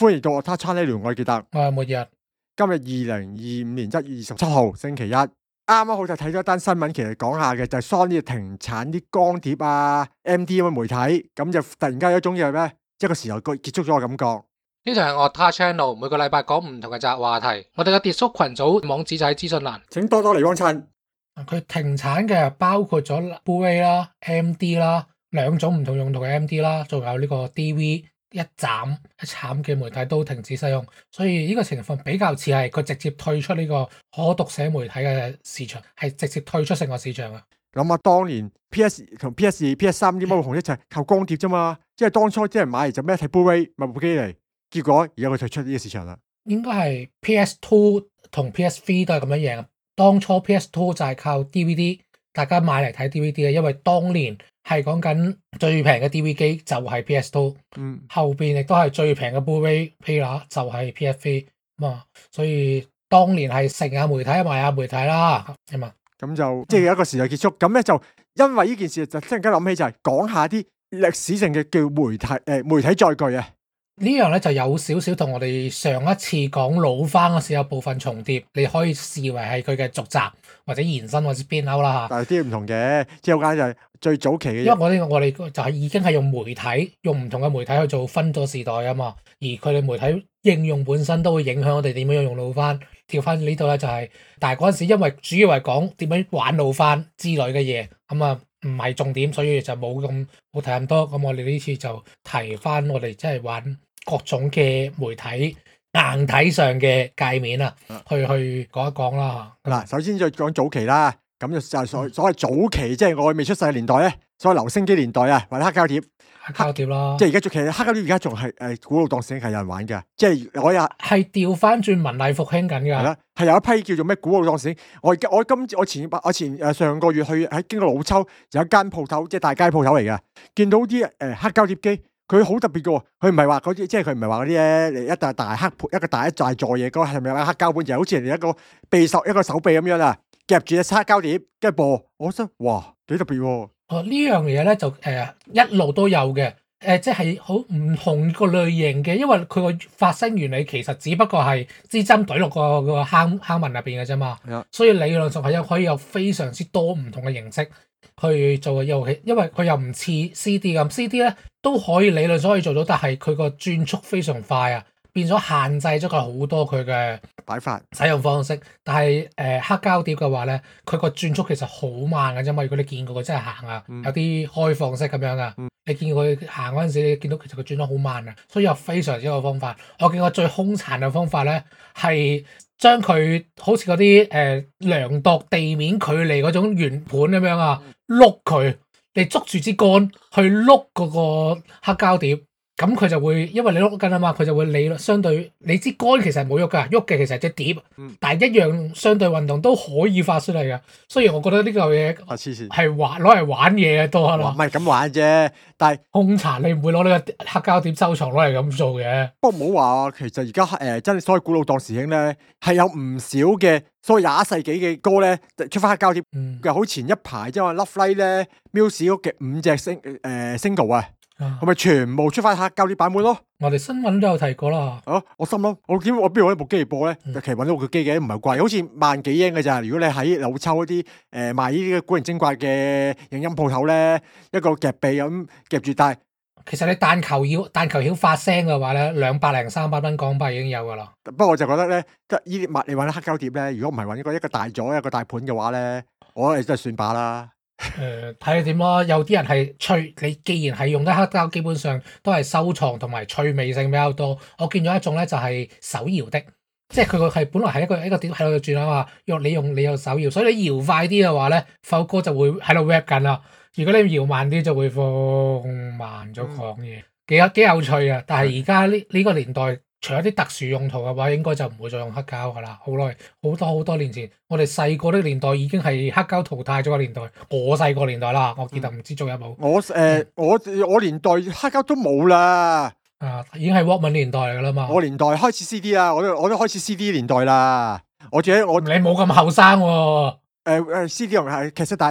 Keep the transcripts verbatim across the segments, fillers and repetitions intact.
歡迎到我 Touch Channel， 我記得我係末日。 今日二零二五年一月二十七號星期一，啱啱好就睇咗一單新聞，其實講下嘅就係 Sony 停產啲光碟啊、M D 咁嘅媒體，咁就突然間有一種嘢咩，一個時候結束咗嘅感覺。 呢就係我 Touch Channel 每個禮拜講唔同嘅雜話題，我哋嘅跌叔群組網址就喺資訊欄， 請多多嚟幫襯。 佢停產嘅包括咗 Blu-ray 啦、M D 啦，兩種唔同用途嘅 M D 啦，仲有呢個 D V 一斬一慘嘅媒體都停止使用，所以呢個情況比較似係佢直接退出呢個可讀寫媒體嘅市場，係直接退出成個市場啊！ 諗下當年 P S 同 P S 二、P S 三啲乜紅一齊靠光碟啫嘛，即係當初啲人買嚟就咩睇 Blu-ray 買部機嚟，結果而家佢退出呢個市場啦。應該係 P S Two 同 P S Three 都係咁樣贏。當初 P S Two 就係靠 D V D， 大家買嚟睇 D V D 嘅，因為當年係講緊最平嘅 D V D 機就係 P S Two， 嗯，後邊亦都係最平嘅 Blu-ray player 就係 P S Three 嘛，所以當年係成下媒體賣下媒體啦，係嘛，咁就即係一個時代結束。咁咧就因為呢件事就突然間諗起就係講下啲歷史性嘅叫媒體誒、呃、媒體載具啊。 呢樣咧就有少少同我哋上一次講老翻嗰時有部分重疊，你可以視為係佢嘅續集或者延伸或者 spin-out 啦嚇。 但係啲唔同嘅，即係好簡單就係最早期嘅。因為我哋我哋就係已經係用媒體，用唔同嘅媒體去做分咗時代啊嘛。而佢哋媒體應用本身都會影響我哋點樣用老翻。跳翻呢度咧就係、是，但係嗰陣時因為主要係講點樣玩老翻之類嘅嘢，咁啊唔係重點，所以就冇咁冇提咁多。咁我哋呢次就提翻我哋即係玩各種嘅媒體硬體上嘅界面啊，去去講一講啦。 嗱，首先就講早期啦，咁就就所所謂早期，即係我未出世嘅年代咧，所謂留聲機年代啊，或者黑膠碟。 黑膠碟啦， 即係而家其實黑膠碟而家仲係誒古老當時係有人玩嘅，即係我又係調翻轉文藝復興緊㗎。係啦，係有一批叫做咩古老當時。我我今我前我前誒上個月去喺經過老秋有一間鋪頭，即係大街鋪頭嚟嘅，見到啲誒黑膠碟機，佢好特別嘅喎，佢唔係話嗰啲，即係佢唔係話嗰啲咧一大大黑盤一個大一大座嘢，嗰個係咪有黑膠盤？就係好似人哋一個臂手一個手臂咁樣啊，夾住隻黑膠碟跟住播，我覺得哇幾特別喎。 哦，呢樣嘢咧就誒、呃、一路都有嘅，誒、呃、即係好唔同個類型嘅，因為佢個發聲原理其實只不過係支針懟落個個坑坑紋入邊嘅啫嘛，所以理論上係有可以有非常之多唔同嘅形式去做嘅遊戲，因為佢又唔似 C D 咁 ，C D 咧都可以理論上可以做到，但係佢個轉速非常快啊，變咗限制咗佢好多佢嘅擺法使用方式。但係誒、呃、黑膠碟嘅話咧，佢個轉速其實好慢嘅啫嘛。如果你見過佢真係行啊，嗯、有啲開放式咁樣啊，嗯、你見過佢行嗰陣時，你見到其實佢轉得好慢啊，所以有非常之好嘅方法。我見過最兇殘嘅方法咧，係將佢好似嗰啲誒量度地面距離嗰種圓盤咁樣啊，碌佢，你捉住支杆去碌嗰個黑膠碟。咁佢就會，因為你碌緊啊嘛，佢就會理相對，你支杆其實冇喐噶，喐嘅其實係隻碟，嗯、但係一樣相對運動都可以發出嚟噶。雖然我覺得呢嚿嘢係玩攞嚟玩嘢嘅多啦， 唔係咁玩啫。但係兇殘你唔會攞呢個黑膠碟收藏攞嚟咁做嘅。 不過唔好話，其實而家誒真係所謂古老當時興咧，係有唔少嘅所謂廿一世紀嘅歌咧出翻黑膠碟嘅，嗯、好前一排即係話 Love Live 咧 Muse 嘅五隻星誒 single 啊。係咪全部出翻黑膠碟版本咯？ 我哋新聞都有提過啦。 啊，我心諗，我點我邊度搵部機嚟播咧？嗯、其實搵到部機嘅唔係貴，好似萬幾英嘅咋。如果你喺老抽嗰啲誒賣呢啲古靈精怪嘅影音鋪頭咧，一個夾臂咁夾住帶。 其實你但求要但求要發聲嘅話咧，兩百零三百蚊港幣已經有噶啦。 不過我就覺得咧，即係呢啲物你搵黑膠碟咧，如果唔係搵一個一個大咗一個大盤嘅話咧，我哋真係算把啦。 誒，睇你點咯，有啲人係趣，你既然係用得黑膠，基本上都係收藏同埋趣味性比較多。我見咗一種咧就係手搖的，即係佢個係本來係一個一個碟喺度轉啊嘛，用你用你用手搖，所以你搖快啲嘅話咧，首歌就會喺度 rap 緊啦。如果你搖慢啲就會放慢咗講嘢，幾有幾有趣啊！但係而家呢呢個年代，除咗啲特殊用途嘅話，應該就唔會再用黑膠噶啦。好耐好多好多年前，我哋細個的年代已經係黑膠淘汰咗個年代。我細個年代啦，我記得唔知仲有冇。 我誒、呃嗯、我我年代黑膠都冇啦。 啊，已經係 Walkman 年代嚟噶啦嘛。 我年代開始 C D 啦，我都我都開始 C D 年代啦。我住喺我你冇咁後生喎。 誒誒 C D 用係劇色帶啦。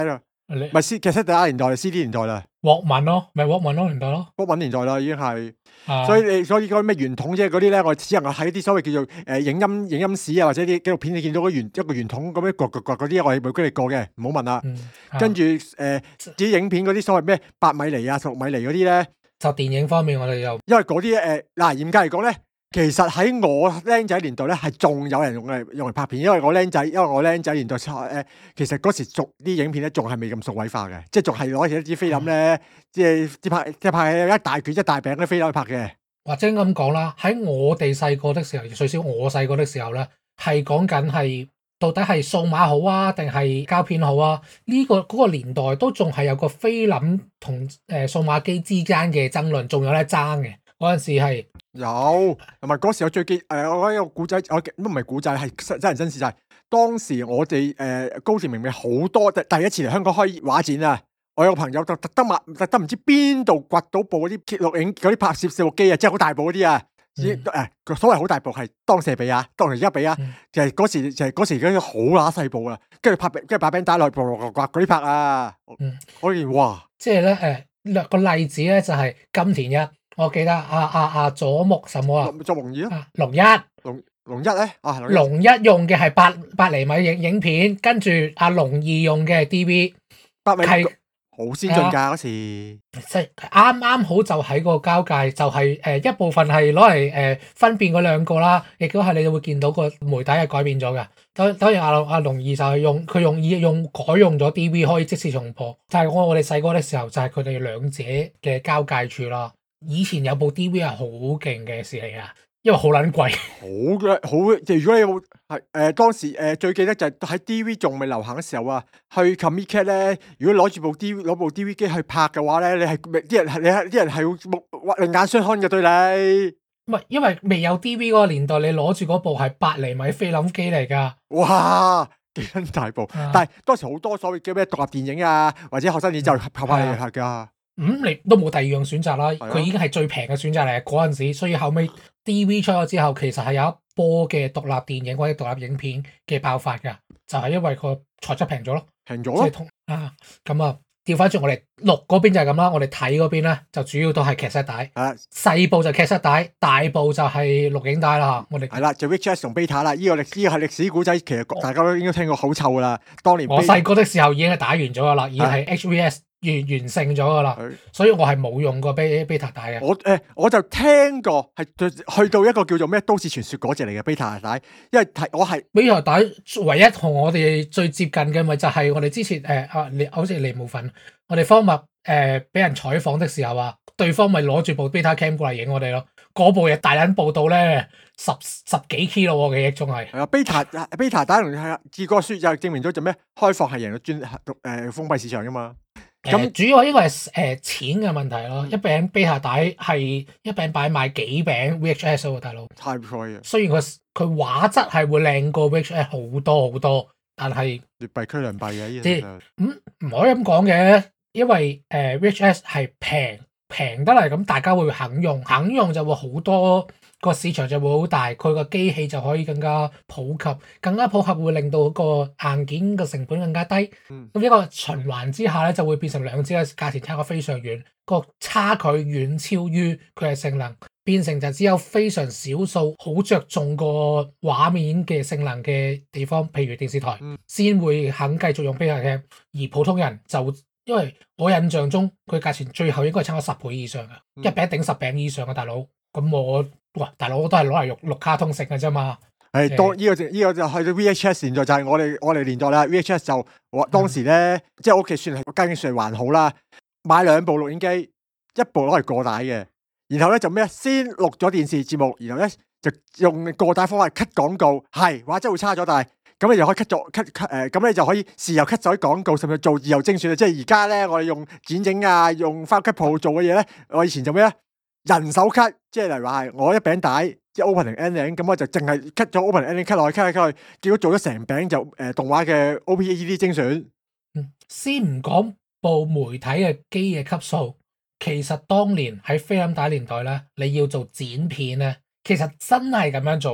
你唔係 C 其實第一年代係 C D 年代啦， 沃文咯，咪沃文咯年代咯， 沃文年代啦已經係。 啊所以你所以嗰啲咩圓筒啫，嗰啲咧，我只能夠喺啲所謂叫做誒影音影音史啊，或者啲紀錄片，你見到嗰圓一個圓筒咁樣掘掘掘嗰啲，我係冇經歷過嘅，唔好問啦。 嗯啊跟住誒至於影片嗰啲所謂咩八米厘啊、十六米厘嗰啲咧， 就電影方面我哋又因為嗰啲誒嗱嚴格嚟講咧，其實喺我僆仔年代咧係仲有人用嚟用嚟拍片，因為我僆仔，因為我僆仔年代誒、呃，其實嗰時做啲影片咧仲係未咁數位化嘅，即係仲係攞起一支菲林咧，即係即拍即拍一大卷一大餅啲菲林去拍嘅。 或者咁講啦，喺我哋細個的時候，最少我細個的時候咧，係講緊係到底係數碼好啊，定係膠片好啊？呢、個嗰、個年代都仲係有個菲林同誒數碼機之間嘅爭論，仲有得爭嘅嗰陣時係有，同埋嗰時我最記誒、呃，我講一個古仔，我都唔係古仔，係真真人真事就係、是、當時我哋誒、呃、高田明明好多第第一次嚟香港開畫展啊！我有個朋友就特登買，特登唔知邊度掘到部嗰啲錄影嗰啲拍攝攝錄機啊，即係好大部嗰啲啊！誒、嗯，所謂好大部係當時比啊，當時而家比啊，嗯、就係嗰時就係嗰時嗰啲好乸細部啊，跟住拍跟住擺餅帶落去，刮嗰啲拍啊！嗯，我見哇， 即係咧誒，略個例子咧就係金田一，我記得阿阿阿佐木什麼啊？ 作龍二啊， 龍一， 龍龍一咧啊， 龍一用嘅係八八厘米影影片，跟住阿龍二用嘅係 D V， 係。 好先進㗎嗰時， 即係啱啱好就喺個交界，就係、是、誒、呃、一部分係攞嚟誒分辨嗰兩個啦，亦都係你會見到個媒體係改變咗嘅。當當然阿阿龍二就係用佢用以用改用咗 D V 可以即時重播，但係我我哋細個嘅時候就係佢哋兩者嘅交界處啦。以前有部 D V 係好勁嘅事嚟㗎。因為好撚貴， 好嘅好，即係如果你有係誒當時誒、呃、最記得就係喺 D V 仲未流行嘅時候啊，去 Comiket 咧，如果攞住部 D V 攞部 D V 機去拍嘅話咧，你係啲人係你係啲人係會目另眼相看嘅對你。 唔係，因為未有 D V 嗰個年代，你攞住嗰部係八厘米菲林機嚟㗎。 哇，幾撚大部！啊、但係當時好多所謂叫咩獨立電影啊，或者學生片就拍拍你拍㗎。 咁你都冇第二樣選擇啦，佢已經係最平嘅選擇嚟嗰陣時，所以後尾 D V 出咗之後，其實係有一波嘅獨立電影或者獨立影片嘅爆發㗎，就係、是、因為個材質平咗咯， 平咗咯。 即係啊，咁啊調翻轉我哋錄嗰邊就係咁啦，我哋睇嗰邊咧就主要都係劇集帶， 啊細部就劇集帶，大部就係錄影帶啦嚇。我哋係啦，就 V H S 同 Beta 啦，呢、這個歷史係歷史古仔，其實大家都應該聽過好臭噶啦。當年我細個的時候已經係打完咗噶啦，已經係 H V S。完完成咗噶啦，所以我係冇用過 beta 帶嘅。 我誒、呃、我就聽過係去到一個叫做咩都市傳說嗰隻嚟嘅 beta 帶，因為睇我係 beta 帶唯一同我哋最接近嘅咪就係我哋之前誒、呃、啊，好似離冇份，我哋方默誒俾人採訪的時候啊，對方咪攞住部 beta cam 過嚟影我哋咯，嗰部嘢大撚報道咧十十幾 K 咯，記憶中係。係啊 ，beta beta 帶同係啊，志哥書就證明咗就咩開放係贏咗專誒封閉市場噶嘛。 咁、呃、主要應該係誒錢嘅問題咯，一餅 beta 帶係一餅擺賣幾餅 V H S 喎，大佬。太貴啊！雖然佢佢畫質係會靚過 V H S 好多好多，但係劣幣驅良幣嘅呢啲咁唔可以咁講嘅，因為誒、呃、V H S 係平平得嚟，咁大家會肯用，肯用就會好多。個市場就會好大，佢個機器就可以更加普及，更加普及會令到個硬件嘅成本更加低。咁、嗯、一個循環之下咧，就會變成兩者嘅價錢差得非常遠，個差距遠超於佢嘅性能，變成就只有非常少數好着重個畫面嘅性能嘅地方，譬如電視台，先、嗯、會肯繼續用 beta cam，而普通人就因為我印象中佢價錢最後應該係差咗十倍以上嘅，嗯、一餅頂十餅以上嘅大佬，咁我。哇！大佬我都係攞嚟錄錄卡通食嘅啫嘛。 係當呢個就呢個就去到 V H S 年代就係我哋我哋年代啦。V H S 就我當時咧，嗯、即係我屋企算係家境算係還好啦。買兩部錄影機，一部攞嚟過帶嘅，然後咧就咩先錄咗電視節目，然後咧就用過帶方法 cut 廣告，係畫質會差咗，但係咁你就可以 cut 咗 cut cut 誒，咁你就可以事後 cut 咗啲廣告，甚至做二後精選啊。即係而家咧，我哋用剪影啊，用 Final Cut Pro 做嘅嘢咧，我以前做咩咧？人手 cut，即係例如話係我一餅帶，即係 opening ending，咁我就淨係 cut 咗 opening ending cut 落去 cut 嚟 cut 去，結果做咗成餅就誒、呃、動畫嘅 O P E D 精選。 嗯，先唔講部媒體嘅機嘅級數，其實當年喺菲林帶年代咧，你要做剪片咧，其實真係咁樣做噶。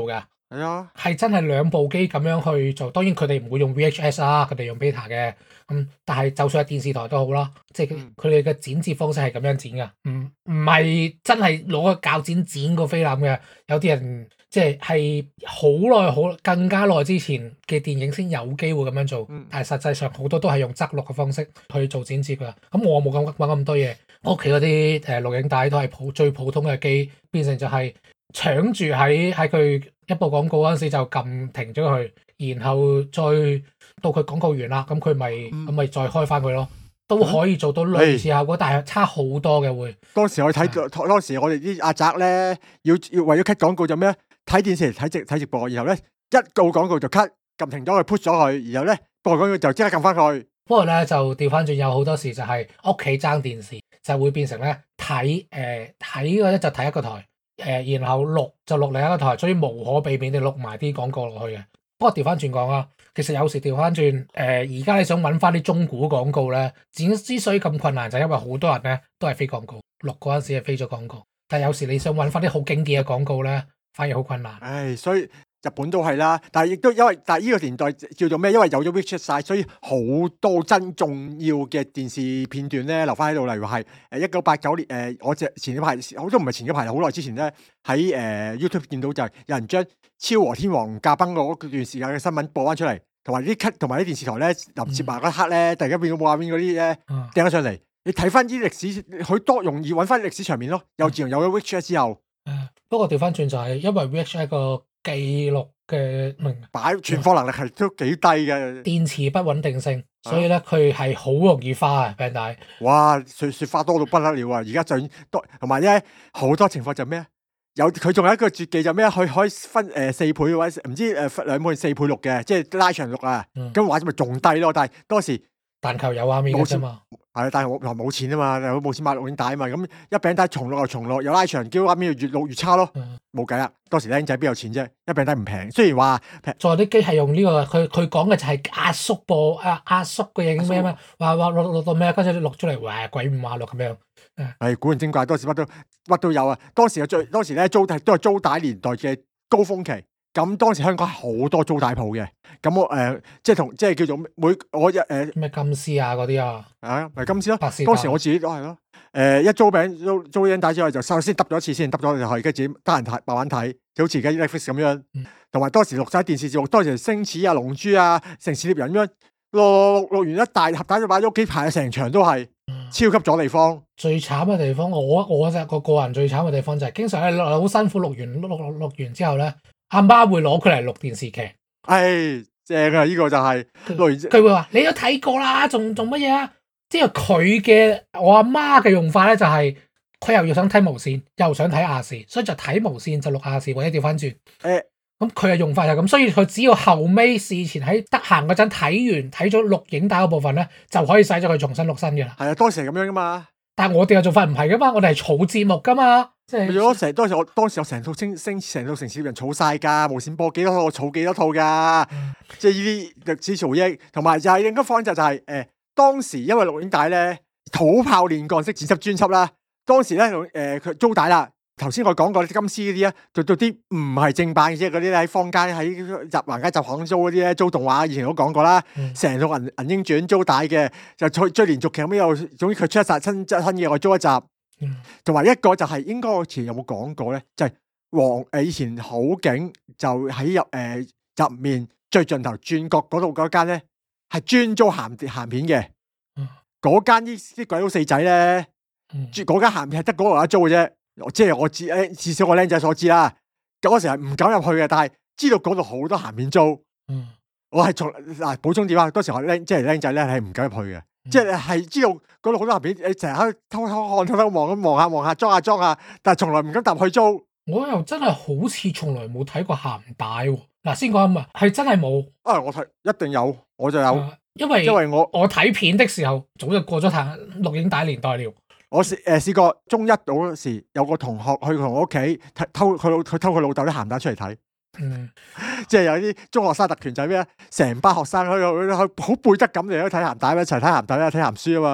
係啊， 係真係兩部機咁樣去做。當然佢哋唔會用 V H S 啦，佢哋用 Beta 嘅。咁但係就算係電視台都好啦，即係佢哋嘅剪接方式係咁樣剪噶，唔唔係真係攞個鉸剪剪個菲林嘅。有啲人即係係好耐好更加耐之前嘅電影先有機會咁樣做， 嗯、 但係實際上好多都係用側錄嘅方式去做剪接噶。咁我冇咁揾咁多嘢，我屋企嗰啲誒錄影帶都係普最普通嘅機，變成就係搶住喺喺佢一部廣告嗰陣時就撳停咗佢，然後再到佢廣告完啦，咁佢咪咁咪再開翻佢咯，都可以做到類似效果，但係差好多嘅會。 當時我睇，當時我哋啲阿宅咧，要要為咗 cut 廣告就咩？睇電視睇直睇直播，然後咧一告廣告就 cut，撳停咗佢 push 咗佢，然後咧播廣告就即刻撳翻佢。 不過咧就調翻轉，有好多時就係屋企爭電視，就會變成咧睇誒睇嗰一就睇一個台，誒、呃、然後錄就錄另一個台，所以無可避免地錄埋啲廣告落去嘅。不過調翻轉講啊，其實有時調翻轉，誒而家你想揾翻啲中古廣告咧，剪之所以咁困難，就係因為好多人咧都係飛廣告，錄嗰陣時係飛咗廣告，但係有時你想揾翻啲好經典嘅廣告咧，反而好困難。 唉，所以日本都係啦，但係亦都因為但係呢個年代叫做咩？因為有咗 V H S 晒，所以好多真重要嘅電視片段咧留翻喺度。例如係誒一九八九年誒、呃，我只前一排好多唔係前一排，好耐之前咧喺誒 YouTube 見到就係有人將昭和天皇駕崩嗰段時間嘅新聞播翻出嚟，同埋啲 cut 同埋啲電視台咧臨接埋嗰刻咧，突然間變到畫面嗰啲咧掟咗上嚟。你睇翻啲歷史，佢多容易揾翻歷史場面咯。又自從有咗 V H S 之後， 誒不過調翻轉就係因為 V H S 個記錄嘅擺存貨能力係都幾低嘅， 電池不穩定性，所以咧佢係好容易花啊餅帶。 哇，雪雪花多到不得了啊！而家就多同埋咧好多情況就咩？有佢仲有一個絕技就咩？佢可以分誒、呃、四倍或者唔知誒兩倍四倍錄嘅，即係拉長錄啊。咁話咪仲低咯？但係當時但求有畫面嘅啫嘛。 係，但係我冇錢啊嘛，又冇錢買錄影帶啊嘛。咁一餅帶重錄又重錄，又拉長，叫畫面越錄越差咯。冇計啦，當時僆仔邊有錢啫？一餅帶唔平，雖然話平。再啲機係用呢、這個，佢佢講嘅就係壓縮播啊，壓縮嘅影咩咩，話話錄錄到咩，跟住錄出嚟，哇鬼五馬六咁樣。 係古靈精怪，當時乜都乜都有啊！當時嘅最當時咧租都係租帶年代嘅高峰期。咁當時香港好多租帶鋪嘅，咁我誒、呃、即係同即係叫做每我一誒咩金絲啊嗰啲啊， 啊咪金絲咯。當時我自己都係咯，誒、呃、一租餅租租影帶之後就首先揼咗一次先，揼咗就係跟住自己得閒睇慢慢睇，就好似而家 Netflix 咁樣。同、嗯、埋當時錄晒電視節目，當時星矢啊、龍珠啊、城市獵人咁樣錄錄完一大盒帶就擺咗屋企排成場都係。超級阻地方，最慘嘅地方，我我就個個人最慘嘅地方就係、是，經常係好辛苦錄完錄錄錄完之後咧，阿媽會攞佢嚟錄電視劇，唉，正啊！呢、這個就係錄完，佢會話你都睇過啦，仲仲乜嘢啊？即係佢嘅我阿媽嘅用法咧，就係、是、佢又要想睇無線，又想睇亞視，所以就睇無線就錄亞視，或者調翻轉。誒，咁佢嘅用法就咁，所以佢只要後尾事前喺得閒嗰陣睇完睇咗錄影帶嗰部分咧，就可以使咗佢重新錄新嘅啦。係啊，當時係咁樣噶嘛。但係我哋嘅做法唔係噶嘛，我哋係儲節目噶嘛。即係如果成當時我當時我成套星星成套城市人儲晒噶，無線播幾多套我儲幾多套噶。嗯、即係呢啲歷史回憶，同埋就係另一方就就係、是、誒、呃、當時因為錄影帶咧土炮練鋼式剪輯專輯啦，當時咧誒佢租帶啦。頭先我講過啲金絲嗰啲咧，做到啲唔係正版嘅啫，嗰啲喺坊間喺入橫街集行租嗰啲咧，租動畫以前都講過啦。成、嗯、套銀銀鷹傳租帶嘅，就追追連續劇咁又，總之佢出一集新新嘢，我租一集。同、嗯、埋一個就係、是、應該我以前有冇講過咧，就係、是、黃誒以前好景就喺入誒入面最盡頭轉角嗰度嗰間咧，係專租鹹鹹片嘅。嗰間啲啲鬼佬四仔咧，嗰間鹹片係得嗰度有得租嘅啫。即係我知誒，至少我僆仔所知啦。嗰時係唔敢入去嘅，但係知道嗰度好多鹹片租。嗯，我係從嗱補充點啊，當時我僆即係僆仔咧係唔敢入去嘅、嗯，即係係知道嗰度好多鹹片，你成日喺度偷偷看、偷偷望咁望下望下、裝下裝下，但係從來唔敢入去租。我又真係好似從來冇睇過鹹帶喎。嗱，先講啊，係真係冇。啊，我睇一定有，我就有。啊、因為因為我我睇片的時候，早就過咗睇錄影帶年代了。我試誒試過中一到嗰時，有個同學去同我屋企偷佢老佢偷佢老豆啲鹹帶出嚟睇，嗯，即係有啲中學生特權就係咩啊？成班學生去去去好背得咁嚟睇鹹帶，一齊睇鹹帶啦，睇鹹書啊嘛。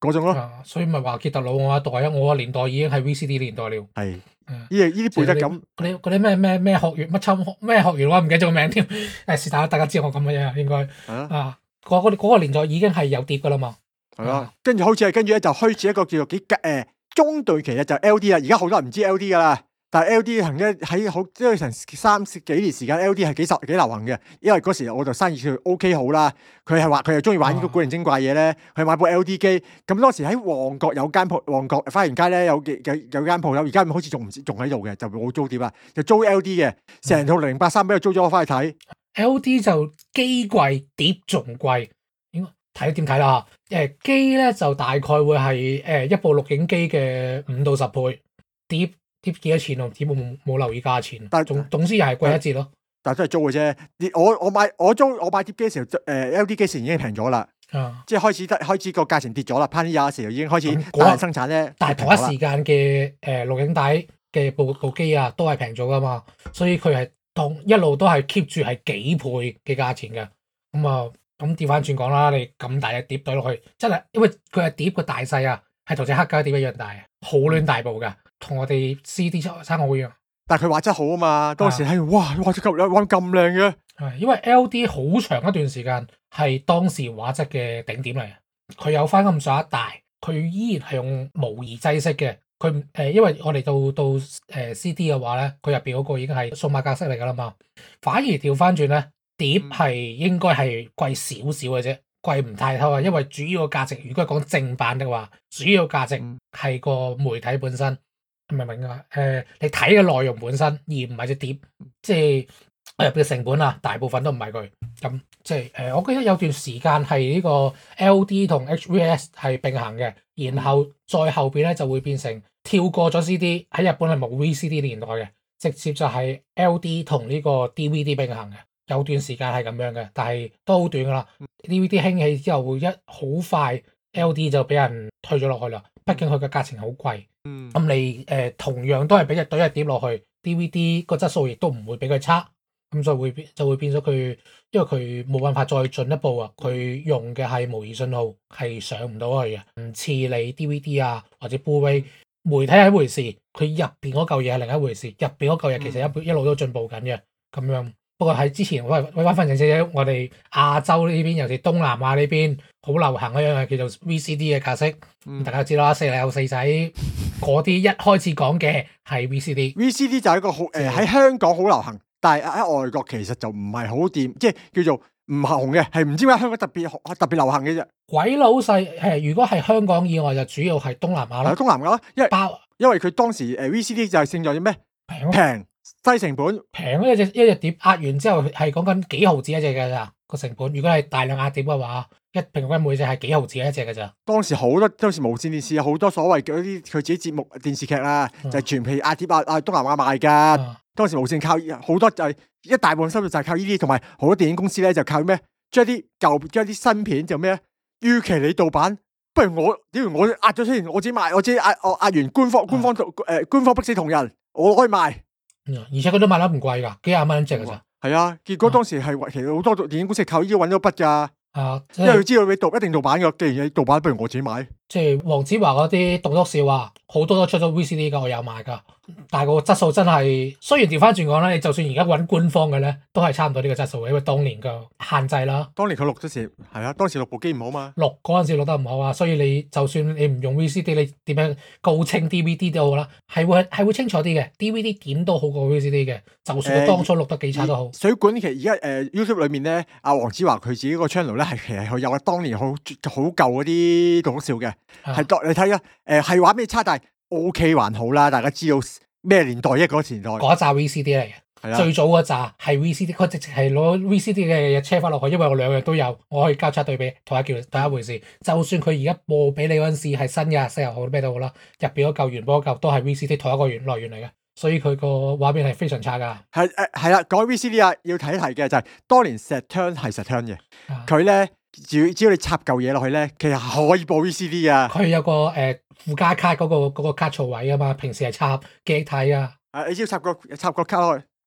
嗰種咯。 啊，所以咪話傑特魯我一代啊，我個年代已經係 V C D 年代了。 係， 嗯， 呢啲呢啲背得咁。 嗰啲嗰啲咩咩咩學員乜秋咩學員我唔記得咗個名添。誒是但大家知我咁嘅嘢應該。 係啊。 啊，嗰嗰嗰個年代已經係有碟噶啦嘛。 係啊，跟住好似係跟住咧就開始一個叫做幾誒中段期嘅就 L D 啦。而家好多人唔知 L D 噶啦。但係 L D 行咧喺好即係成三幾年時間 ，L D 係幾十幾流行嘅，因為嗰時我就生意叫 O K 好啦。佢係話佢又中意玩呢個古靈精怪嘢咧，佢買部 L D 機。咁當時喺旺角有間鋪，旺角花園街咧有有有間鋪頭，而家好似仲唔仲喺度嘅，就冇租碟啦，就租 L D 嘅，成套零零八三俾佢租咗我翻去睇。 L D 就機貴，碟仲貴，應該睇點睇啦。誒機咧就大概會係誒一部錄影機嘅五到十倍，碟。碟幾多錢咯？碟冇冇留意價錢，但係總總之又係貴一截咯。 但係都係租嘅啫。我我買我租我買碟機嘅時候，誒 L D 機時已經平咗啦。啊，即係開始得開始個價錢跌咗啦。Pioneer 嘅時候已經開始大量生產咧。 但係同一時間嘅誒錄影帶嘅部部機啊，都係平咗噶嘛。所以佢係當一路都係 keep 住係幾倍嘅價錢嘅。咁啊，咁調翻轉講啦，你咁大隻碟對落去，真係因為佢係碟個大細啊，係同隻黑膠碟一樣大，好亂大部噶。同我哋 C D 差好遠， 但係佢畫質好啊嘛，當時睇哇，畫質咁畫咁靚嘅。 係因為 L D 好長一段時間係當時畫質嘅頂點嚟，佢有翻咁上一大，佢依然係用模擬製式嘅。佢誒、呃，因為我哋到到誒、呃、C D 嘅話咧，佢入邊嗰個已經係數碼格式嚟噶啦嘛，反而調翻轉咧，碟係應該係貴少少嘅啫。貴唔太多啊，因為主要嘅價值如果係講正版嘅話，主要價值係個媒體本身。明唔明啊？誒、呃，你睇嘅內容本身，而唔係隻碟，即係入邊嘅成本啊，大部分都唔係佢。咁即係誒、呃，我記得有段時間係呢個 L D 同 H V S 係並行嘅，然後再後邊咧就會變成跳過咗 C D，喺日本係冇 V C D 年代嘅，直接就係 L D 同呢個 D V D 並行嘅。有段時間係咁樣嘅，但係都好短噶啦。D V D 興起之後，會一好快 L D 就俾人推咗落去啦。畢竟佢嘅價錢好貴。嗯，咁你誒、呃、同樣都係俾隻對一碟落去 D V D 個質素亦都唔會比佢差，咁就會變就會變咗佢，因為佢冇辦法再進一步啊，佢用嘅係模擬信號係上唔到去嘅，唔似你 D V D 啊或者 Blu-ray 媒體係一回事，佢入邊嗰嚿嘢係另一回事，入邊嗰嚿嘢其實一一路都進步緊嘅咁樣。不過喺之前喂喂翻份正少我哋亞洲呢邊尤其東南亞呢邊好流行一樣嘢叫做 V C D 嘅格式，嗯、大家知啦，四零有四仔嗰啲一開始講嘅係 V C D。V C D 就係一個好誒喺香港好流行，但係喺外國其實就唔係好掂，即係叫做唔紅嘅，係唔知點解香港特別特別流行嘅啫。 鬼佬細誒，如果係香港以外就主要係東南亞啦。 東南亞，因為包因為佢當時誒 V C D 就係勝在啲咩平平。低成本平一隻一隻碟壓完之後係講緊幾毫子一隻嘅咋個成本，如果係大量壓碟嘅話，一平均每隻係幾毫子一隻嘅咋。 當時好多當時無線電視有好多所謂嗰啲佢自己節目電視劇啊，嗯、就係全皮壓碟啊啊東南亞賣噶。嗯、當時無線靠好多就係一大部分收入就係靠呢啲，同埋好多電影公司咧就靠咩將啲舊將啲新片就咩，與其你盜版，不如我屌我壓咗先，我自己賣，我自己壓我壓完官方官方誒、嗯呃、官方逼死同人，我可以賣。 而且佢都賣得唔貴噶，幾廿蚊一隻噶咋。 係啊，結果當時係其實好多電影公司靠呢啲搵到筆噶。啊，因為佢知道你盜一定盜版嘅，既然你盜版，不如我自己買。 即係黃子華嗰啲棟篤笑話，好多都出咗 V C D 噶，我有買噶。但係個質素真係，雖然調翻轉講咧，你就算而家搵官方嘅咧，都係差唔多呢個質素嘅，因為當年嘅限制啦。 當年佢錄嗰時係啊，當時錄部機唔好嘛。 錄嗰陣時錄得唔好啊，所以你就算你唔用 V C D，你點樣高清 D V D 都好啦，係會係會清楚啲嘅。D V D 點都好過 V C D 嘅，就算佢當初錄得幾差都好。呃、水管其實而家誒 YouTube 裏面咧，阿黃子華佢自己個 channel 咧係其實佢有當年好好舊嗰啲棟篤笑嘅，係當、啊、你睇下誒係話咩差，但係 O K 還好啦，大家知道咩年代啫？嗰個年代嗰扎 V C D 嚟嘅。最早嗰扎係 V C D，佢直直係攞 V C D 嘅嘢車翻落去，因為我兩樣都有，我可以交叉對比，同一叫同一回事。就算佢而家播俾你嗰陣時係新嘅，石油好咩都好啦，入邊嗰嚿原本嗰嚿都係 V C D 同一個源來源嚟嘅，所以佢個畫面係非常差噶。 係誒係啦，講 V C D 啊，要提一提嘅就係、是、當年 Saturn 係 Saturn 嘅，佢咧、啊、只要只要你插嚿嘢落去咧，其實可以播 V C D 噶。 佢有個誒、呃、附加卡嗰、那個、那個卡槽位啊嘛，平時係插記憶體啊。 誒，你只要插個插個卡落去。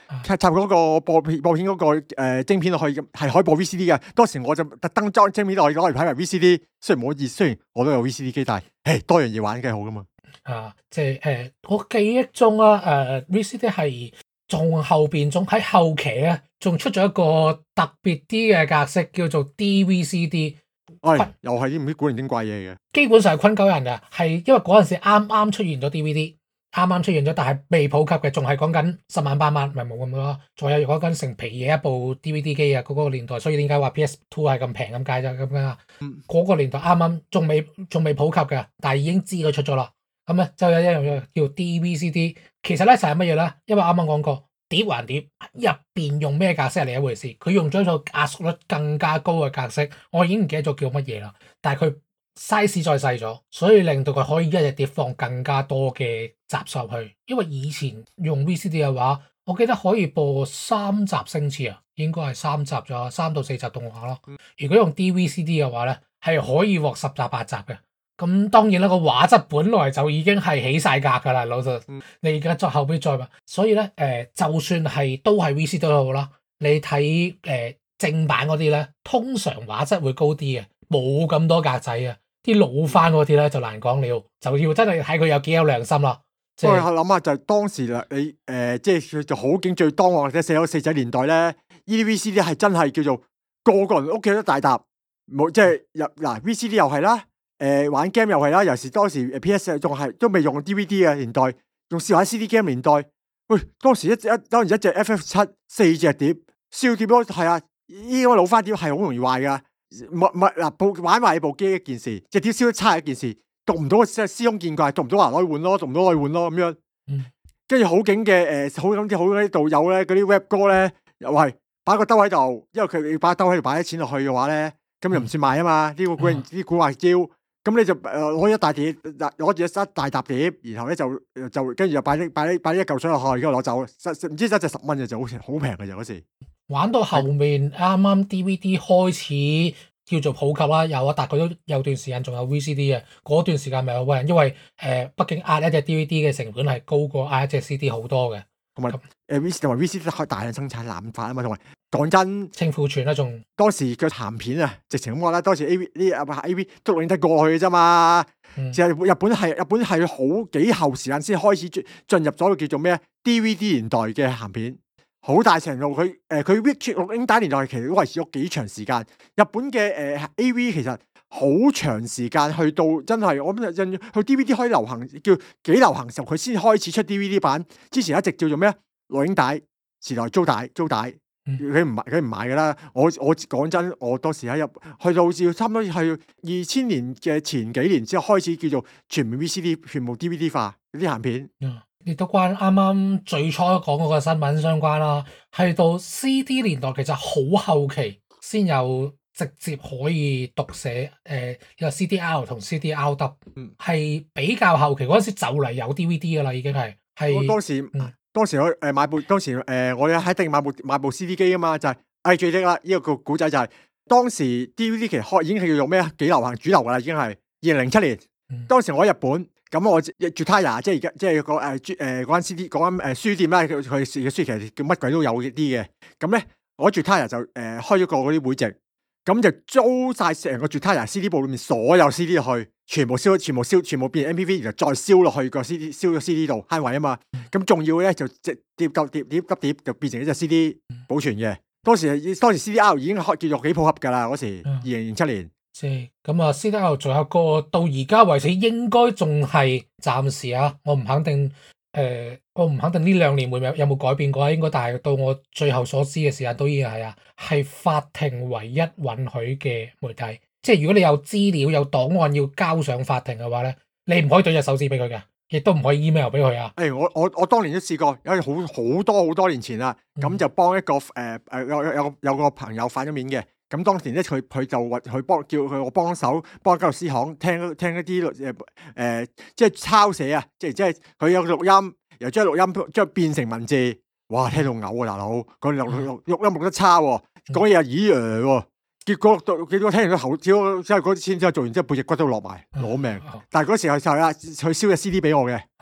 插嗰個播片播片嗰個誒晶片落去，係可以播 V C D 嘅。當時我就特登裝晶片落去攞嚟睇埋 V C D。雖然唔好意思，雖然我都有 V C D 機，但係誒多樣嘢玩梗係好噶嘛。 啊，即係誒，我記憶中啊，誒 V C D 係仲後邊仲喺後期咧，仲出咗一個特別啲嘅格式，叫做 D V C D。 喂，又係啲唔知古靈精怪嘢嘅。 基本上係昆鳩人嘅，係因為嗰陣時啱啱出現咗 D V D，啱啱出現咗，但係未普及嘅，仲係講緊十萬八萬，咪冇咁多。仲有講緊成皮嘢一部 D V D 機啊，嗰、嗰個年代，所以點解話 P S Two 係咁平咁解啫咁樣啊？嗰、嗯、個年代啱啱仲未仲未普及嘅，但係已經知佢出咗啦。咁咧就有一樣嘢叫 D V C D， 其實咧就係乜嘢咧？因為啱啱講過碟還碟，入邊用咩格式係另一回事。佢用咗一個壓縮率更加高嘅格式，我已經唔記得咗叫乜嘢啦。但係佢 size 再細咗，所以令到佢可以一隻碟放更加多嘅集數入去。因為以前用 V C D 嘅話，我記得可以播三集星矢啊，應該係三集咗，三到四集動畫咯。如果用 D V C D 嘅話咧，係可以獲十集八集嘅。咁當然啦，個畫質本來就已經係起晒格噶啦，老實。你而家再後邊再嘛，所以咧誒、呃，就算係都係 V C D 都好啦，你睇誒、呃、正版嗰啲咧，通常畫質會高啲嘅，冇咁多格仔啊。啲老翻嗰啲咧就難講了，就要真係睇佢有幾有良心啦。即係我諗下就係當時啦，你誒、呃、即係就好景最當旺或者四九四仔年代咧，呢啲 V C D 係真係叫做個個人屋企都大沓，冇即係入嗱 V C D 又係啦。誒、呃，玩 game 又係啦，尤其是當時 P S 仲係都未用 D V D 嘅年代，用試玩 C D game 年代。喂，當時一隻一當時一隻 F F 七四隻碟，燒碟咯，係啊，呢個老花碟係好容易壞噶。唔唔嗱，部玩壞部機一件事，隻碟燒得差一件事，讀唔到即係司空見慣，讀唔到還可以換咯，讀唔到可以換咯咁樣。跟住好景嘅誒，好咁啲好嗰啲導友咧，嗰啲 web 歌咧，又係擺個兜喺度，因為佢你擺兜喺度擺啲錢落去嘅話咧，咁又唔算賣啊嘛。呢、這個古啲古惑招。咁你就誒攞一大碟，攞住一一大沓碟，然後咧就就跟住就擺啲擺啲擺啲一嚿水落去，跟住攞走，唔知一隻十蚊嘅就好似好平嘅就嗰時。玩到後面啱啱 D V D 開始叫做普及啦，有啊，大概都有段時間仲有 V C D 嘅，嗰段時間咪有人，因為誒畢竟壓一隻 D V D 嘅成本係高過壓一隻 C D 好多嘅。 同埋誒 V C 同埋 V C D 可以大量生產濫發啊嘛，同埋講真， 清庫存啦，仲當時嘅鹹片啊，直情咁話啦，當時 A V 呢啊 A V 都錄影帶過去嘅啫嘛。其實日本係日本係好幾後時間先開始進進入咗個叫做咩 D V D 年代嘅鹹片，好大程度佢誒佢 Video 錄影帶年代其實都維持咗幾長時間。日本嘅誒、呃、A V 其實好長時間去到真係我諗印去 D V D 可以流行叫幾流行時候，佢先開始出 D V D 版。之前一直叫做咩錄影帶時代租帶租帶，佢唔買佢唔買噶啦。我我講真，我當時喺入去到至差唔多係二千年嘅前幾年之後開始叫做全面 V C D 全部 D V D 化啲鹹片。 亦、嗯、都關啱啱最初講嗰個新聞相關啦。係到 C D 年代其實好後期先有直接可以讀寫誒有 C D R 同 C D R W， 係、嗯、比較後期嗰陣時就嚟有 D V D 噶啦，已經係係。我當時。嗯當時我誒買部，當時誒、呃、我哋一定買部買部 C D 機啊嘛，就係誒最叻啦！呢、這個個古仔就係、是、當時 D V D 其實開已經係叫做咩啊？幾流行主流噶啦，已經係二零零七年。嗯、當時我喺日本，咁我 Jutaya 即係而家即係個誒誒嗰間 C D 嗰間誒書店啦，佢佢嘅書其實叫乜鬼都有啲嘅。咁咧我 Jutaya 就誒、呃、開咗個嗰啲會籍。咁就租晒成個 Jutaya C D 部裏面所有 C D 去，全部燒，全部燒，全部變成 M P V，然後再燒落去個 C D，燒咗 C D 度慳位啊嘛。咁仲要咧就即碟急碟碟急碟就變成一隻 C D 保存嘅。當時當時 C D R 已經開叫做幾普及噶啦，嗰時二零零七年。 即係咁啊 ，C D R 仲有個到而家為止應該仲係暫時啊，我唔肯定。誒、呃，我唔肯定呢兩年會有有冇改變過，應該，但係到我最後所知嘅時間都依然係啊，係法庭唯一允許嘅媒體。即係如果你有資料有檔案要交上法庭嘅話咧，你唔可以對隻手指俾佢嘅，亦都唔可以 email 俾佢啊。誒、欸，我我我當年都試過，因為好好多好多年前啦，咁、嗯、就幫一個誒誒、呃、有有有有個朋友反咗面嘅。咁當時咧，佢佢就話佢幫叫佢我幫手幫間律師行聽聽一啲誒誒，即係抄寫啊，即係即係佢有錄音，又將錄音將變成文字，哇，聽到嘔啊大佬，佢錄錄錄音錄得差，講嘢又咿呀喎，結果結果聽完個喉，只係嗰啲錢之後做完之後背脊骨都落埋，攞命。但係嗰時候就係啊，佢燒隻 C D 俾我嘅。啊，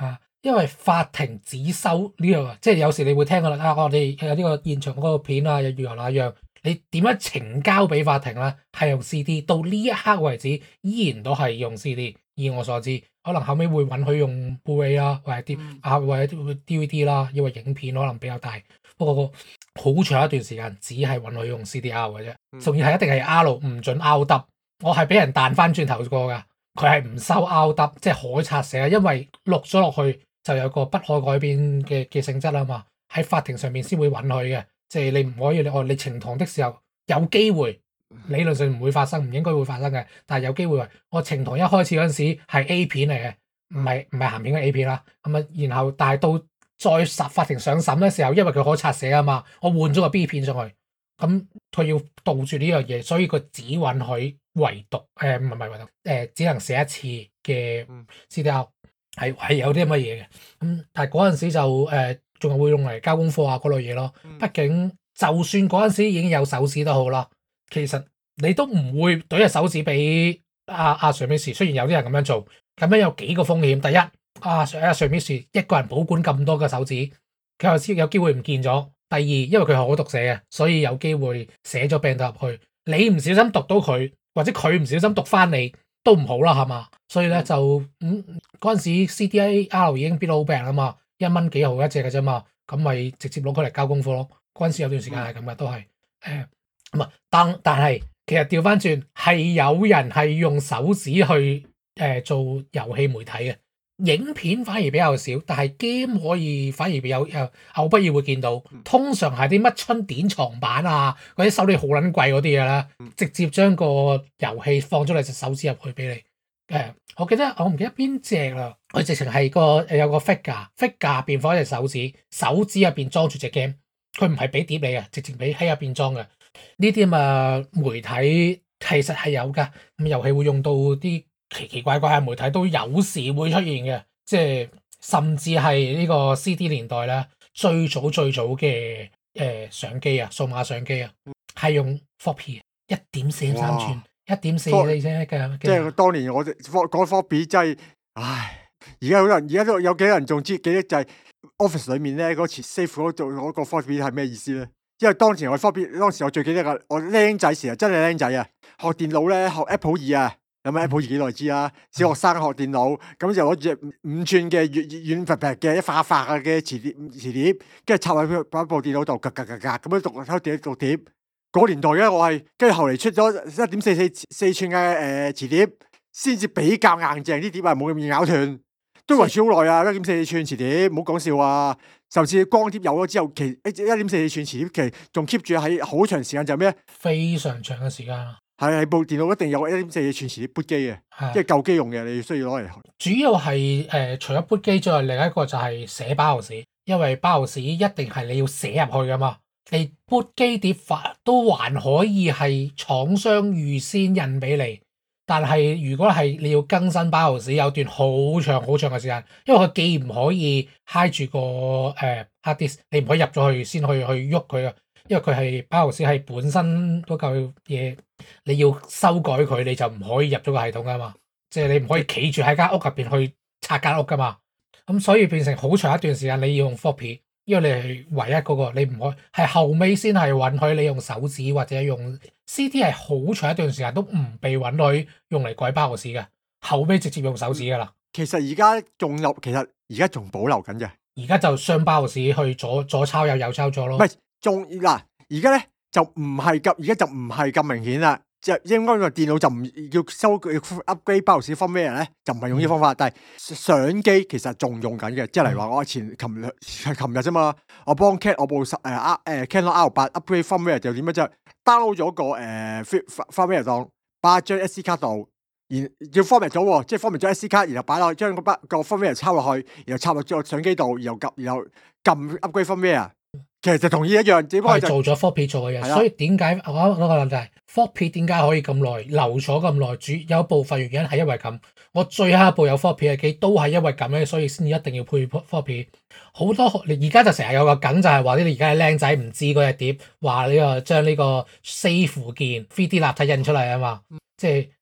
因為法庭只收呢樣，即係有時你會聽過啦，啊，我哋有呢個現場嗰個片啊，有如何那樣，你點樣呈交俾法庭咧？係用 C D， 到呢一刻為止，依然都係用 C D。以我所知，可能後尾會允許用 Blu-ray 啦，或者啲啊，或者 D V D 啦，因為影片可能比較大。不過好長一段時間，只係允許用 C D R 嘅啫，仲要係一定係 R， 唔準 R W。我係俾人彈翻轉頭過㗎，佢係唔收 R W，即係可拆寫，因為錄咗落去。就有個不可改變嘅嘅性質啊嘛，喺法庭上面先會允許嘅，即係你唔可以你哦，你呈堂的時候有機會理論上唔會發生，唔應該會發生嘅，但係有機會我呈堂一開始嗰陣時係 A 片嚟嘅，唔係唔係鹹片嘅 A 片啦，咁啊，然後但係到再審法庭上審嘅時候，因為佢可拆寫啊嘛，我換咗個 B 片上去，咁佢要杜住呢樣嘢，所以佢只允許唯獨誒唔係唔係唯獨誒、呃，只能寫一次嘅 C D R。係係有啲咁嘅嘢嘅，咁但係嗰陣時就誒仲係會用嚟交功課啊嗰類嘢咯。畢竟就算嗰陣時已經有手指都好啦，其實你都唔會懟隻手指俾阿阿 Sir Miss。雖然有啲人咁樣做，咁樣有幾個風險。第一，阿阿 Sir Miss 一個人保管咁多個手指，佢又知有機會唔見咗。第二，因為佢係可讀寫嘅，所以有機會寫咗病毒入去。你唔小心讀到佢，或者佢唔小心讀翻你。都唔好啦，係嘛？所以咧就咁嗰陣時 C D R 已經變到好平啦嘛，一蚊幾毫一隻嘅啫嘛，咁咪直接攞佢嚟交功課咯。嗰陣時有段時間係咁嘅，都係誒唔係，但但係其實調翻轉係有人係用手指去誒、呃、做遊戲媒體嘅，影片反而比較少，但係 game 可以反而有誒偶不要會見到，通常係啲乜春典藏版啊，嗰啲收你好撚貴嗰啲嘢啦，直接將個遊戲放咗你隻手指入去俾你。誒，我記得我唔記得邊隻啦，佢直情係個有個 figure，figure 入邊放一隻手指，手指入邊裝住隻 game，佢唔係俾碟你啊，直情俾喺入邊裝嘅。呢啲咁啊媒體其實係有㗎，咁遊戲會用到啲奇奇怪怪嘅媒體都有時會出現嘅，即係甚至係呢個 C D 年代咧，最早最早嘅誒、呃、相機啊，數碼相機啊，係用 floppy 一點四三寸，一點四四啫嘅。 即係當年我哋講 floppy 真係，唉！而家好多人，而家都有幾多人仲知記得就係 Office 裏面咧嗰次 save 嗰度嗰個 floppy 係咩意思咧？因為當時我 floppy，當時我最記得嘅，我僆仔時啊，真係僆仔啊，學電腦咧學 Apple 二啊。有冇 Apple 二幾耐知啊？小學生學電腦，咁就攞住五寸嘅軟軟滑滑嘅一發一發嘅磁碟磁碟，跟住插喺部部電腦度，格格格格咁樣讀喺碟讀碟。嗰年代咧，我係跟住後嚟出咗一點四四四寸嘅誒磁碟，先至比較硬淨啲碟啊，冇咁易咬斷。都維持好耐啊！一點四四寸磁碟，唔好講笑啊！甚至光碟有咗之後，其一點四四寸磁碟其仲 keep 住喺好長時間，就咩？ 非常長嘅時間。 係係部電腦一定有一點四四寸磁碟 boot 機嘅，即係舊機用嘅，你需要攞嚟。 主要係誒、呃，除咗 boot 機之外，另一個就係寫 BIOS，因為 BIOS 一定係你要寫入去噶嘛。你 boot 機碟法都還可以係廠商預先印俾你，但係如果係你要更新 BIOS，有段好長好長嘅時間，因為佢既唔可以 hide 住個誒、呃、hard disk，你唔可以入咗去先去去喐佢啊。因為佢係 BIOS 係本身嗰嚿嘢，你要修改佢，你就唔可以入咗個系統噶嘛。即係你唔可以企住喺間屋入邊去拆間屋噶嘛。咁所以變成好長一段時間你要用 floppy，因為你係唯一嗰個，你唔可以係後尾先係允許你用手指或者用 C D， 係好長一段時間都唔被允許用嚟改 BIOS 嘅，後尾直接用手指噶啦。 其實而家仲有，其實而家仲保留緊嘅。 而家就雙 BIOS 去左左抄右右抄咗咯。 唔係。仲嗱，而家咧就唔係咁，而家就唔係咁明顯啦。即係應該個電腦就唔要收佢 upgrade BIOS firmware咧，就唔係用呢個方法。嗯、但係相機其實仲用緊嘅，即係例如話我前琴日琴日啫嘛，我幫 Cat 我部十誒誒 Canon R 八 upgrade firmware 就點樣啫 ？download 咗個誒 firmware 檔，擺張 S D 卡度，然要 format 咗喎，即係 format 咗 S D 卡，然後擺落去將個筆個 firmware 抄落去，然後插落個相機度，然後撳然後撳 upgrade firmware。其實就同意一樣，只不過係做咗 floppy 做嘅嘢，所以點解我嗰個問題 floppy 點解可以咁耐留咗咁耐？主有一部分原因係因為咁，我最後一部有 floppy 嘅機都係因為咁咧，所以先一定要配 floppy。好多你而家就成日有個梗就係話啲你而家嘅僆仔唔知嗰隻碟，話呢個將呢個 save 鍵 three D 立體印出嚟啊嘛，即係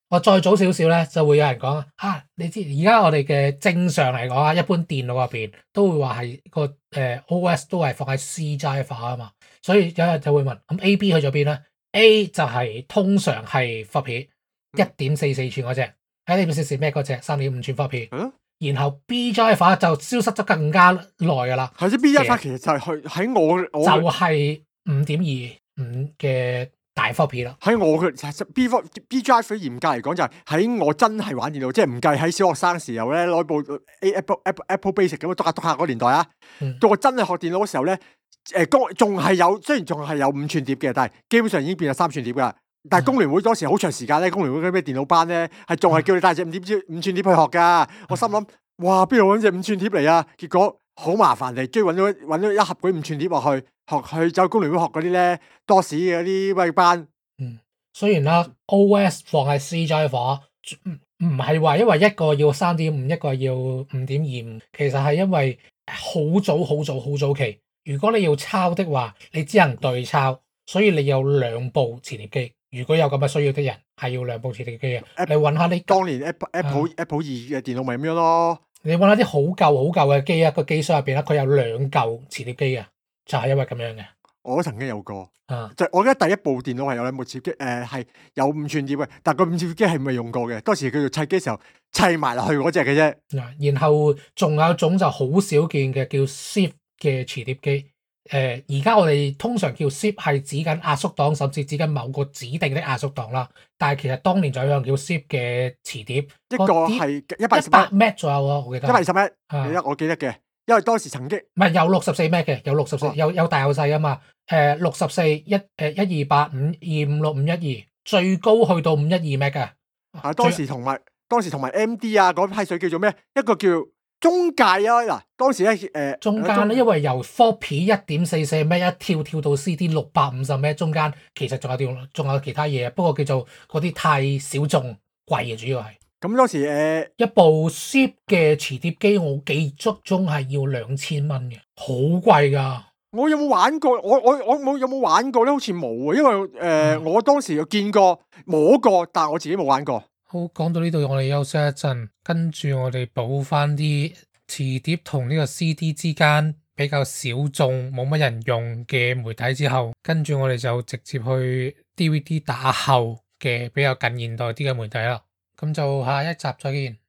我再早少少咧，就會有人講啊，你知而家我哋嘅正常嚟講啊，一般電腦入邊都會話係個誒、呃、O S 都係放喺 C drive 啊嘛，所以有人就會問咁 A B 去咗邊咧 ？A 就係通常係 floppy 一點四四寸嗰隻，喺你唔試試咩嗰隻三點五寸 floppy， 嗯、 然後 B drive 就消失咗更加耐噶啦。 係啲 B drive 其實就係去喺我我就係五點二五嘅。大 floppy 啦， 喺我嘅 B B drive 嚴格嚟講就係喺我真係玩電腦，即係唔計喺小學生時候咧攞部 Apple Apple Apple Basic 咁樣篤下篤下嗰年代啊， 嗯、 到我真係學電腦嘅時候咧，誒工仲係有，雖然仲係有五寸碟嘅，但係基本上已經變咗三寸碟噶。但係工聯會當時好長時間咧，工聯會嗰啲咩電腦班咧係仲係叫你帶隻五點五寸碟去學噶。我心諗哇，邊度揾隻五寸碟嚟啊？結果好麻煩地，追揾咗揾咗一盒嗰啲五寸碟落去。學去走工聯會學嗰啲咧，多士嘅嗰啲威班。 嗯，雖然啦 ，O S 放喺 C drive，唔唔係話因為一個要三點五，一個要五點二五，其實係因為好早好早好早期，如果你要抄的話，你只能對抄，所以你有兩部磁碟機。如果有咁嘅需要的人，係要兩部磁碟機嘅。你揾下你當年 Apple Apple、啊、Apple 二嘅電腦咪咁樣咯。你揾下啲好舊好舊嘅機啊，個機箱入邊咧，佢有兩嚿磁碟機啊。就係因為咁樣嘅， 我都曾經有過， 啊、 就我記得第一部電腦係有兩部磁碟機，誒、呃、係有五寸碟嘅，但個五寸碟機係未用過嘅，當時佢做砌機嘅時候砌埋落去嗰隻嘅啫。 然後仲有一種就好少見嘅叫 Z I P 嘅磁碟機，誒而家我哋通常叫 Z I P 係指緊壓縮檔，甚至指緊某個指定的壓縮檔啦。但係其實當年就有樣叫 Z I P 嘅磁碟， 一個係一百二十 M B 左右啊，我記得一百二十 M B， 啊、 記得我記得嘅。因為當時曾經唔係有六十四 M B 嘅，有六十四，有有大有細啊嘛。誒六十四一誒一二八五二五六五一二，最高去到五一二 M B 嘅。 啊，當時同埋當時同埋 M D 啊嗰批水叫做咩？一個叫中介啊嗱，當時咧誒、呃、 中間咧，因為由 floppy 一點四四 M B 一跳跳到 C D 六百五十 M B，中間其實仲有啲仲有其他嘢，不過叫做嗰啲太小眾貴嘅，主要係。 咁當時誒、呃、 一部 Z I P 嘅磁碟機，我記憶中係要兩千蚊嘅，好貴噶。 我有冇玩過？我我我冇有冇玩過咧？好似冇啊，因為誒、呃嗯、我當時有見過摸過，但係我自己冇玩過。 好，講到呢度，我哋休息一陣，跟住我哋補翻啲磁碟同呢個 C D 之間比較小眾、冇乜人用嘅媒體之後，跟住我哋就直接去 D V D 打後嘅比較近現代啲嘅媒體啦。咁就下一集再見。